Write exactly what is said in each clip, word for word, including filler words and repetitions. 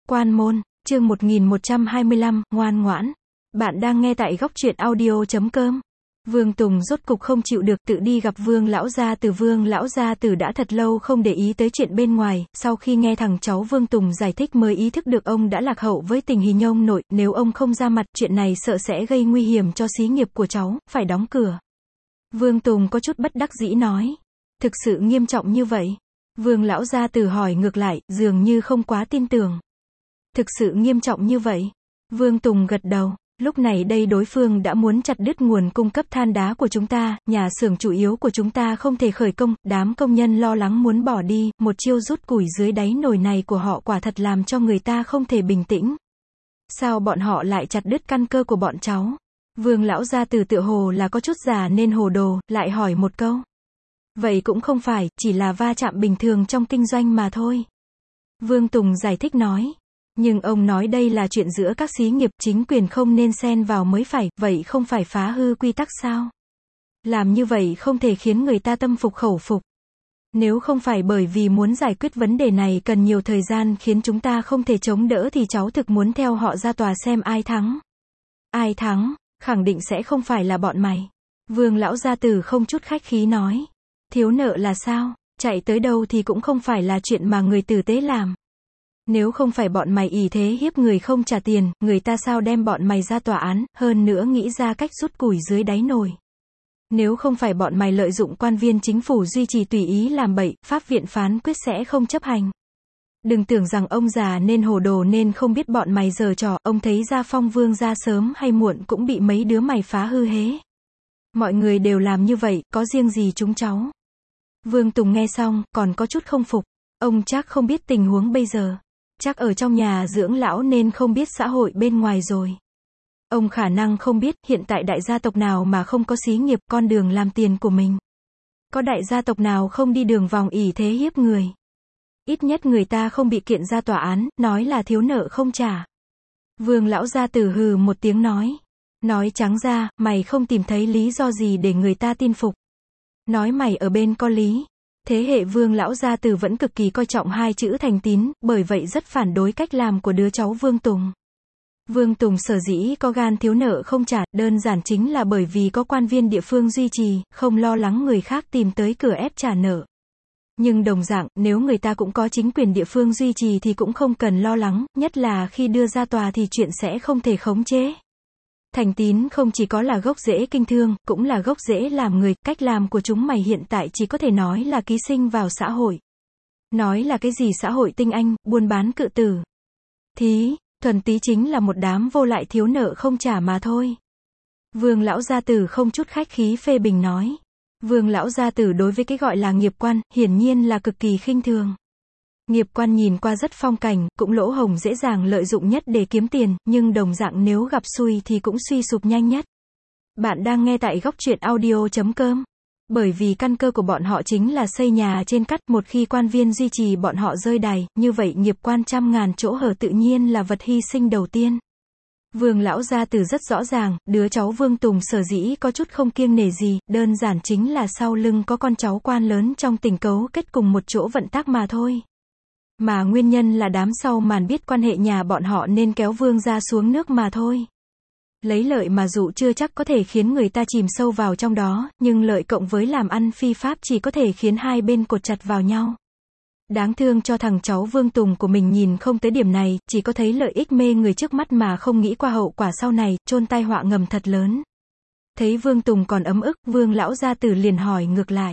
Quan môn, chương một nghìn một trăm hai mươi lăm, ngoan ngoãn. Bạn đang nghe tại góc truyện audio chấm com. Vương Tùng rốt cục không chịu được, tự đi gặp Vương lão gia tử. Vương lão gia tử đã thật lâu không để ý tới chuyện bên ngoài, sau khi nghe thằng cháu Vương Tùng giải thích mới ý thức được ông đã lạc hậu với tình hình ông nội, nếu ông không ra mặt, chuyện này sợ sẽ gây nguy hiểm cho xí nghiệp của cháu, phải đóng cửa. Vương Tùng có chút bất đắc dĩ nói, thực sự nghiêm trọng như vậy? Vương lão gia tử hỏi ngược lại, dường như không quá tin tưởng. Thực sự nghiêm trọng như vậy? Vương Tùng gật đầu. Lúc này đây đối phương đã muốn chặt đứt nguồn cung cấp than đá của chúng ta, nhà xưởng chủ yếu của chúng ta không thể khởi công, đám công nhân lo lắng muốn bỏ đi, một chiêu rút củi dưới đáy nồi này của họ quả thật làm cho người ta không thể bình tĩnh. Sao bọn họ lại chặt đứt căn cơ của bọn cháu? Vương lão gia tử tựa hồ là có chút già nên hồ đồ, lại hỏi một câu. Vậy cũng không phải, chỉ là va chạm bình thường trong kinh doanh mà thôi. Vương Tùng giải thích nói. Nhưng ông nói đây là chuyện giữa các xí nghiệp, chính quyền không nên xen vào mới phải, vậy không phải phá hư quy tắc sao? Làm như vậy không thể khiến người ta tâm phục khẩu phục. Nếu không phải bởi vì muốn giải quyết vấn đề này cần nhiều thời gian khiến chúng ta không thể chống đỡ thì cháu thực muốn theo họ ra tòa xem ai thắng. Ai thắng, khẳng định sẽ không phải là bọn mày. Vương lão gia tử không chút khách khí nói. Thiếu nợ là sao? Chạy tới đâu thì cũng không phải là chuyện mà người tử tế làm. Nếu không phải bọn mày ỷ thế hiếp người không trả tiền, người ta sao đem bọn mày ra tòa án, hơn nữa nghĩ ra cách rút củi dưới đáy nồi. Nếu không phải bọn mày lợi dụng quan viên chính phủ duy trì tùy ý làm bậy, pháp viện phán quyết sẽ không chấp hành. Đừng tưởng rằng ông già nên hồ đồ nên không biết bọn mày giở trò, ông thấy Gia Phong Vương ra sớm hay muộn cũng bị mấy đứa mày phá hư hế. Mọi người đều làm như vậy, có riêng gì chúng cháu? Vương Tùng nghe xong, còn có chút không phục. Ông chắc không biết tình huống bây giờ. Chắc ở trong nhà dưỡng lão nên không biết xã hội bên ngoài rồi. Ông khả năng không biết, hiện tại đại gia tộc nào mà không có xí nghiệp, con đường làm tiền của mình. Có đại gia tộc nào không đi đường vòng ỷ thế hiếp người. Ít nhất người ta không bị kiện ra tòa án, nói là thiếu nợ không trả. Vương lão gia tử hừ một tiếng nói. Nói trắng ra, mày không tìm thấy lý do gì để người ta tin phục. Nói mày ở bên có lý. Thế hệ Vương lão gia tử vẫn cực kỳ coi trọng hai chữ thành tín, bởi vậy rất phản đối cách làm của đứa cháu Vương Tùng. Vương Tùng sở dĩ có gan thiếu nợ không trả, đơn giản chính là bởi vì có quan viên địa phương duy trì, không lo lắng người khác tìm tới cửa ép trả nợ. Nhưng đồng dạng, nếu người ta cũng có chính quyền địa phương duy trì thì cũng không cần lo lắng, nhất là khi đưa ra tòa thì chuyện sẽ không thể khống chế. Thành tín không chỉ có là gốc rễ kinh thương, cũng là gốc rễ làm người, cách làm của chúng mày hiện tại chỉ có thể nói là ký sinh vào xã hội. Nói là cái gì xã hội tinh anh, buôn bán cự tử. Thí, thuần tí chính là một đám vô lại thiếu nợ không trả mà thôi. Vương lão gia tử không chút khách khí phê bình nói. Vương lão gia tử đối với cái gọi là nghiệp quan, hiển nhiên là cực kỳ khinh thường. Nghiệp quan nhìn qua rất phong cảnh, cũng lỗ hổng dễ dàng lợi dụng nhất để kiếm tiền, nhưng đồng dạng nếu gặp xui thì cũng suy sụp nhanh nhất. Bạn đang nghe tại góc truyện audio chấm com. Bởi vì căn cơ của bọn họ chính là xây nhà trên cát, một khi quan viên duy trì bọn họ rơi đài, như vậy nghiệp quan trăm ngàn chỗ hở tự nhiên là vật hy sinh đầu tiên. Vương lão gia tử rất rõ ràng, đứa cháu Vương Tùng sở dĩ có chút không kiêng nể gì, đơn giản chính là sau lưng có con cháu quan lớn trong tình cấu kết cùng một chỗ vận tác mà thôi. Mà nguyên nhân là đám sau màn biết quan hệ nhà bọn họ nên kéo Vương gia xuống nước mà thôi. Lấy lợi mà dụ chưa chắc có thể khiến người ta chìm sâu vào trong đó, nhưng lợi cộng với làm ăn phi pháp chỉ có thể khiến hai bên cột chặt vào nhau. Đáng thương cho thằng cháu Vương Tùng của mình nhìn không tới điểm này, chỉ có thấy lợi ích mê người trước mắt mà không nghĩ qua hậu quả sau này, chôn tai họa ngầm thật lớn. Thấy Vương Tùng còn ấm ức, Vương lão gia tử liền hỏi ngược lại.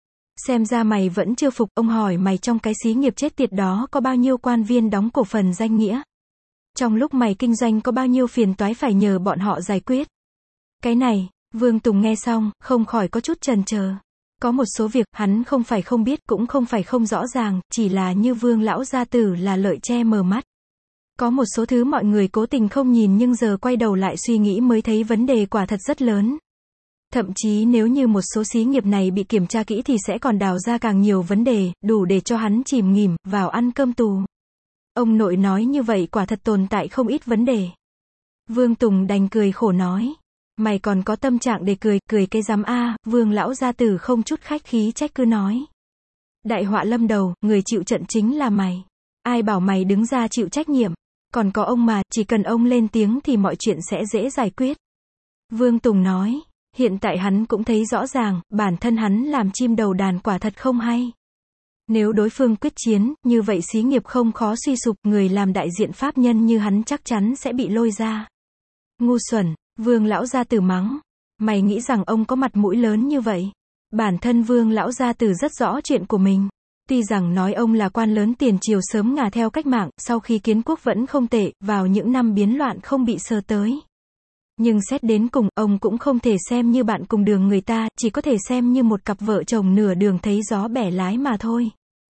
Xem ra mày vẫn chưa phục, ông hỏi mày trong cái xí nghiệp chết tiệt đó có bao nhiêu quan viên đóng cổ phần danh nghĩa? Trong lúc mày kinh doanh có bao nhiêu phiền toái phải nhờ bọn họ giải quyết? Cái này, Vương Tùng nghe xong, không khỏi có chút chần chờ. Có một số việc, hắn không phải không biết, cũng không phải không rõ ràng, chỉ là như Vương lão gia tử là lợi che mờ mắt. Có một số thứ mọi người cố tình không nhìn nhưng giờ quay đầu lại suy nghĩ mới thấy vấn đề quả thật rất lớn. Thậm chí nếu như một số xí nghiệp này bị kiểm tra kỹ thì sẽ còn đào ra càng nhiều vấn đề, đủ để cho hắn chìm nghỉm, vào ăn cơm tù. Ông nội nói như vậy quả thật tồn tại không ít vấn đề. Vương Tùng đành cười khổ nói. Mày còn có tâm trạng để cười, cười cái rắm a, Vương lão gia tử không chút khách khí trách cứ nói. Đại họa lâm đầu, người chịu trận chính là mày. Ai bảo mày đứng ra chịu trách nhiệm. Còn có ông mà, chỉ cần ông lên tiếng thì mọi chuyện sẽ dễ giải quyết. Vương Tùng nói, hiện tại hắn cũng thấy rõ ràng, bản thân hắn làm chim đầu đàn quả thật không hay. Nếu đối phương quyết chiến, như vậy xí nghiệp không khó suy sụp, người làm đại diện pháp nhân như hắn chắc chắn sẽ bị lôi ra. Ngu xuẩn, Vương lão gia tử mắng. Mày nghĩ rằng ông có mặt mũi lớn như vậy? Bản thân Vương lão gia tử rất rõ chuyện của mình. Tuy rằng nói ông là quan lớn tiền triều sớm ngả theo cách mạng, sau khi kiến quốc vẫn không tệ, vào những năm biến loạn không bị sờ tới. Nhưng xét đến cùng, ông cũng không thể xem như bạn cùng đường người ta, chỉ có thể xem như một cặp vợ chồng nửa đường thấy gió bẻ lái mà thôi.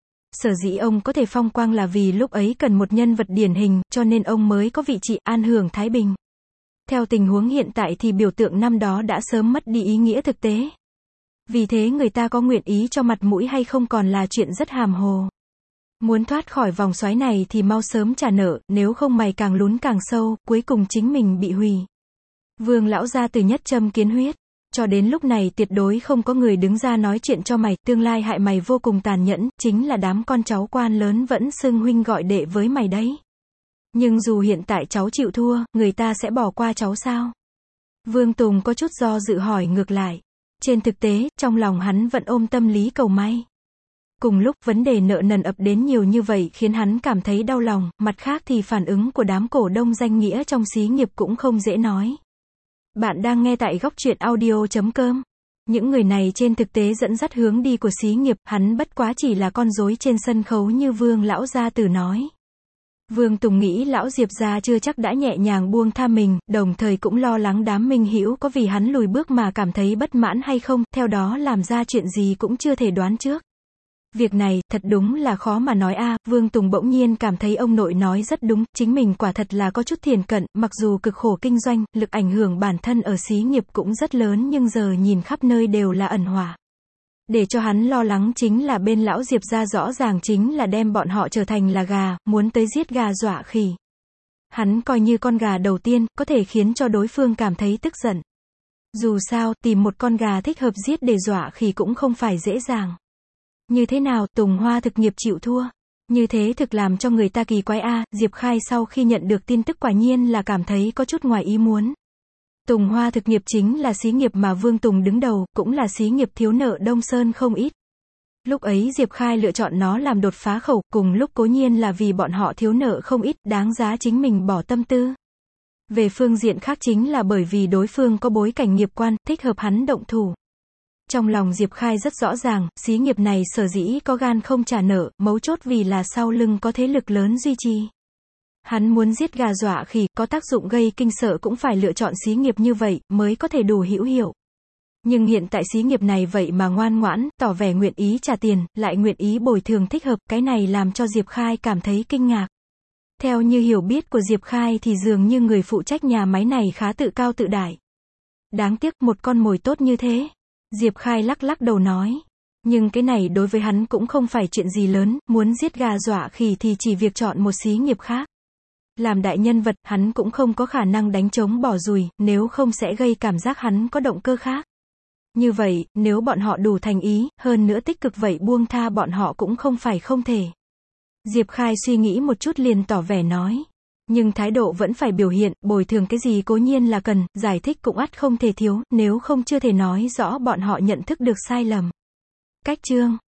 Sở dĩ ông có thể phong quang là vì lúc ấy cần một nhân vật điển hình, cho nên ông mới có vị trị an hưởng thái bình. Theo tình huống hiện tại thì biểu tượng năm đó đã sớm mất đi ý nghĩa thực tế. Vì thế người ta có nguyện ý cho mặt mũi hay không còn là chuyện rất hàm hồ. Muốn thoát khỏi vòng xoáy này thì mau sớm trả nợ, nếu không mày càng lún càng sâu, cuối cùng chính mình bị hủy. Vương lão gia từ nhất châm kiến huyết. Cho đến lúc này tuyệt đối không có người đứng ra nói chuyện cho mày, tương lai hại mày vô cùng tàn nhẫn, chính là đám con cháu quan lớn vẫn xưng huynh gọi đệ với mày đấy. Nhưng dù hiện tại cháu chịu thua, người ta sẽ bỏ qua cháu sao? Vương Tùng có chút do dự hỏi ngược lại. Trên thực tế, trong lòng hắn vẫn ôm tâm lý cầu may. Cùng lúc vấn đề nợ nần ập đến nhiều như vậy khiến hắn cảm thấy đau lòng, mặt khác thì phản ứng của đám cổ đông danh nghĩa trong xí nghiệp cũng không dễ nói. Bạn đang nghe tại góc truyện audio chấm com. Những người này trên thực tế dẫn dắt hướng đi của xí nghiệp, hắn bất quá chỉ là con rối trên sân khấu như Vương lão gia tử nói. Vương Tùng nghĩ lão Diệp gia chưa chắc đã nhẹ nhàng buông tha mình, đồng thời cũng lo lắng đám minh hữu có vì hắn lùi bước mà cảm thấy bất mãn hay không, theo đó làm ra chuyện gì cũng chưa thể đoán trước. Việc này, thật đúng là khó mà nói a. À, Vương Tùng bỗng nhiên cảm thấy ông nội nói rất đúng, chính mình quả thật là có chút thiền cận, mặc dù cực khổ kinh doanh, lực ảnh hưởng bản thân ở xí nghiệp cũng rất lớn nhưng giờ nhìn khắp nơi đều là ẩn họa. Để cho hắn lo lắng chính là bên lão Diệp gia rõ ràng chính là đem bọn họ trở thành là gà, muốn tới giết gà dọa khỉ. Hắn coi như con gà đầu tiên, có thể khiến cho đối phương cảm thấy tức giận. Dù sao, tìm một con gà thích hợp giết để dọa khỉ cũng không phải dễ dàng. Như thế nào, Tùng Hoa thực nghiệp chịu thua? Như thế thực làm cho người ta kỳ quái a. À, Diệp Khai sau khi nhận được tin tức quả nhiên là cảm thấy có chút ngoài ý muốn. Tùng Hoa thực nghiệp chính là xí nghiệp mà Vương Tùng đứng đầu, cũng là xí nghiệp thiếu nợ Đông Sơn không ít. Lúc ấy Diệp Khai lựa chọn nó làm đột phá khẩu, cùng lúc cố nhiên là vì bọn họ thiếu nợ không ít, đáng giá chính mình bỏ tâm tư. Về phương diện khác chính là bởi vì đối phương có bối cảnh nghiệp quan, thích hợp hắn động thủ. Trong lòng Diệp Khai rất rõ ràng, xí nghiệp này sở dĩ có gan không trả nợ, mấu chốt vì là sau lưng có thế lực lớn duy trì. Hắn muốn giết gà dọa khỉ, có tác dụng gây kinh sợ cũng phải lựa chọn xí nghiệp như vậy, mới có thể đủ hữu hiệu. Nhưng hiện tại xí nghiệp này vậy mà ngoan ngoãn, tỏ vẻ nguyện ý trả tiền, lại nguyện ý bồi thường thích hợp, cái này làm cho Diệp Khai cảm thấy kinh ngạc. Theo như hiểu biết của Diệp Khai thì dường như người phụ trách nhà máy này khá tự cao tự đại. Đáng tiếc, một con mồi tốt như thế. Diệp Khai lắc lắc đầu nói. Nhưng cái này đối với hắn cũng không phải chuyện gì lớn, muốn giết gà dọa khỉ thì chỉ việc chọn một xí nghiệp khác. Làm đại nhân vật, hắn cũng không có khả năng đánh trống bỏ dùi, nếu không sẽ gây cảm giác hắn có động cơ khác. Như vậy, nếu bọn họ đủ thành ý, hơn nữa tích cực vậy buông tha bọn họ cũng không phải không thể. Diệp Khai suy nghĩ một chút liền tỏ vẻ nói. Nhưng thái độ vẫn phải biểu hiện, bồi thường cái gì cố nhiên là cần, giải thích cũng ắt không thể thiếu, nếu không chưa thể nói rõ bọn họ nhận thức được sai lầm. Cách chương